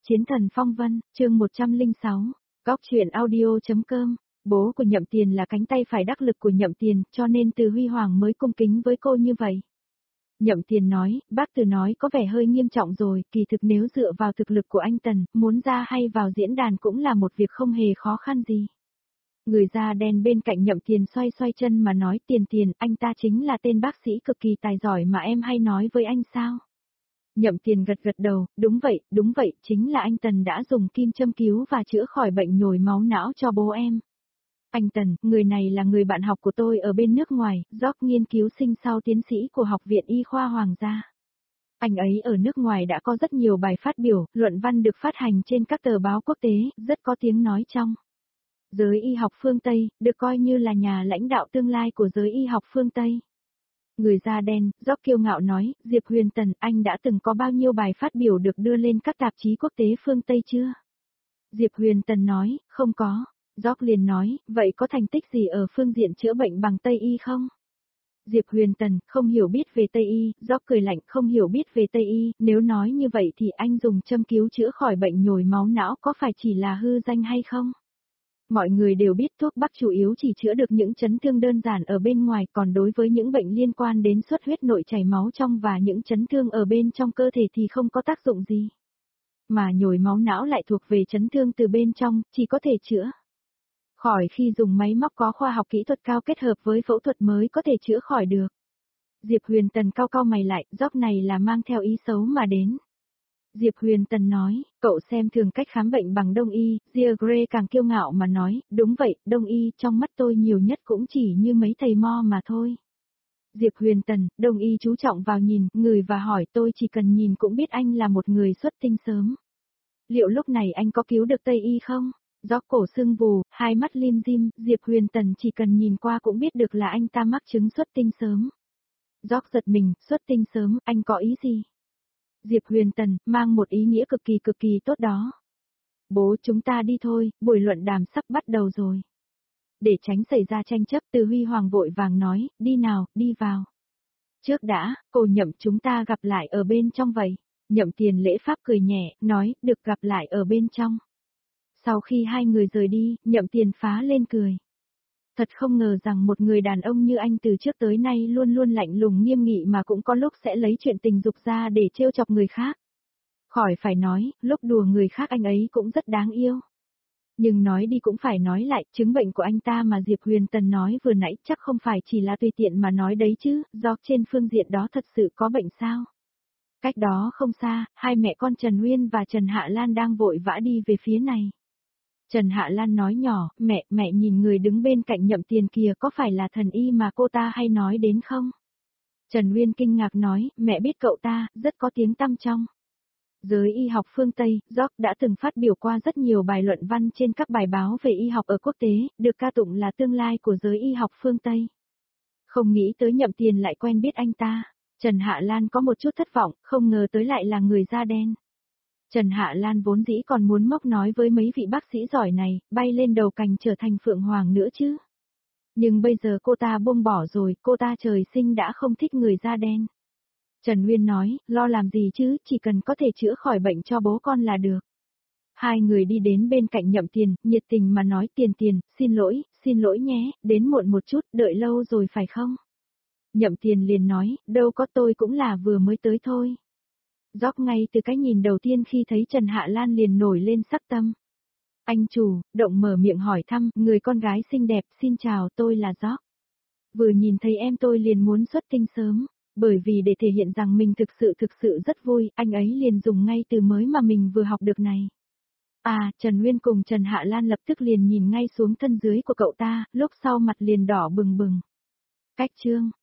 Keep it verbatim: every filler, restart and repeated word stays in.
Chiến thần phong vân, chương một trăm lẻ sáu, Góc truyện audio.com, bố của Nhậm Tiền là cánh tay phải đắc lực của Nhậm Tiền, cho nên Từ Huy Hoàng mới cung kính với cô như vậy. Nhậm Tiền nói, bác Từ nói có vẻ hơi nghiêm trọng rồi, kỳ thực nếu dựa vào thực lực của anh Tần, muốn ra hay vào diễn đàn cũng là một việc không hề khó khăn gì. Người da đen bên cạnh Nhậm Tiền xoay xoay chân mà nói, Tiền Tiền, anh ta chính là tên bác sĩ cực kỳ tài giỏi mà em hay nói với anh sao? Nhậm Tiền gật gật đầu, đúng vậy, đúng vậy, chính là anh Tần đã dùng kim châm cứu và chữa khỏi bệnh nhồi máu não cho bố em. Anh Tần, người này là người bạn học của tôi ở bên nước ngoài, George nghiên cứu sinh sau tiến sĩ của Học viện Y khoa Hoàng gia. Anh ấy ở nước ngoài đã có rất nhiều bài phát biểu, luận văn được phát hành trên các tờ báo quốc tế, rất có tiếng nói trong giới y học phương Tây, được coi như là nhà lãnh đạo tương lai của giới y học phương Tây. Người da đen, George kiêu ngạo nói, Diệp Huyền Tần, anh đã từng có bao nhiêu bài phát biểu được đưa lên các tạp chí quốc tế phương Tây chưa? Diệp Huyền Tần nói, không có. George liền nói, vậy có thành tích gì ở phương diện chữa bệnh bằng Tây Y không? Diệp Huyền Tần, không hiểu biết về Tây Y, George cười lạnh, không hiểu biết về Tây Y, nếu nói như vậy thì anh dùng châm cứu chữa khỏi bệnh nhồi máu não có phải chỉ là hư danh hay không? Mọi người đều biết thuốc bắc chủ yếu chỉ chữa được những chấn thương đơn giản ở bên ngoài, còn đối với những bệnh liên quan đến xuất huyết nội chảy máu trong và những chấn thương ở bên trong cơ thể thì không có tác dụng gì. Mà nhồi máu não lại thuộc về chấn thương từ bên trong, chỉ có thể chữa khỏi khi dùng máy móc có khoa học kỹ thuật cao kết hợp với phẫu thuật mới có thể chữa khỏi được. Diệp Huyền Tần cau cau mày lại, George này là mang theo ý xấu mà đến. Diệp Huyền Tần nói, cậu xem thường cách khám bệnh bằng Đông Y, Gia Gray càng kiêu ngạo mà nói, đúng vậy, Đông Y trong mắt tôi nhiều nhất cũng chỉ như mấy thầy mo mà thôi. Diệp Huyền Tần, Đông Y chú trọng vào nhìn, người và hỏi tôi chỉ cần nhìn cũng biết anh là một người xuất tinh sớm. Liệu lúc này anh có cứu được Tây Y không? Gió cổ sưng vù, hai mắt lim dim, Diệp Huyền Tần chỉ cần nhìn qua cũng biết được là anh ta mắc chứng xuất tinh sớm. Gió giật mình, xuất tinh sớm, anh có ý gì? Diệp Huyền Tần, mang một ý nghĩa cực kỳ cực kỳ tốt đó. Bố chúng ta đi thôi, buổi luận đàm sắp bắt đầu rồi. Để tránh xảy ra tranh chấp, Từ Huy Hoàng vội vàng nói, đi nào, đi vào. Trước đã, cô Nhậm chúng ta gặp lại ở bên trong vậy. Nhậm Tiền lễ pháp cười nhẹ, nói, được gặp lại ở bên trong. Sau khi hai người rời đi, Nhậm Tiền phá lên cười. Thật không ngờ rằng một người đàn ông như anh từ trước tới nay luôn luôn lạnh lùng nghiêm nghị mà cũng có lúc sẽ lấy chuyện tình dục ra để trêu chọc người khác. Khỏi phải nói, lúc đùa người khác anh ấy cũng rất đáng yêu. Nhưng nói đi cũng phải nói lại, chứng bệnh của anh ta mà Diệp Huyền Tần nói vừa nãy chắc không phải chỉ là tùy tiện mà nói đấy chứ, do trên phương diện đó thật sự có bệnh sao. Cách đó không xa, hai mẹ con Trần Nguyên và Trần Hạ Lan đang vội vã đi về phía này. Trần Hạ Lan nói nhỏ, mẹ, mẹ nhìn người đứng bên cạnh Nhậm Tiền kìa có phải là thần y mà cô ta hay nói đến không? Trần Nguyên kinh ngạc nói, mẹ biết cậu ta, rất có tiếng tăm trong giới y học phương Tây, George đã từng phát biểu qua rất nhiều bài luận văn trên các bài báo về y học ở quốc tế, được ca tụng là tương lai của giới y học phương Tây. Không nghĩ tới Nhậm Tiền lại quen biết anh ta, Trần Hạ Lan có một chút thất vọng, không ngờ tới lại là người da đen. Trần Hạ Lan vốn dĩ còn muốn móc nói với mấy vị bác sĩ giỏi này, bay lên đầu cành trở thành phượng hoàng nữa chứ. Nhưng bây giờ cô ta buông bỏ rồi, cô ta trời sinh đã không thích người da đen. Trần Nguyên nói, lo làm gì chứ, chỉ cần có thể chữa khỏi bệnh cho bố con là được. Hai người đi đến bên cạnh Nhậm Tiền, nhiệt tình mà nói, Tiền Tiền, xin lỗi, xin lỗi nhé, đến muộn một chút, đợi lâu rồi phải không? Nhậm Tiền liền nói, đâu có, tôi cũng là vừa mới tới thôi. George ngay từ cái nhìn đầu tiên khi thấy Trần Hạ Lan liền nổi lên sắc tâm. Anh chủ, động mở miệng hỏi thăm, người con gái xinh đẹp, xin chào, tôi là George. Vừa nhìn thấy em tôi liền muốn xuất tinh sớm, bởi vì để thể hiện rằng mình thực sự thực sự rất vui, anh ấy liền dùng ngay từ mới mà mình vừa học được này. À, Trần Nguyên cùng Trần Hạ Lan lập tức liền nhìn ngay xuống thân dưới của cậu ta, lúc sau mặt liền đỏ bừng bừng. Cách chương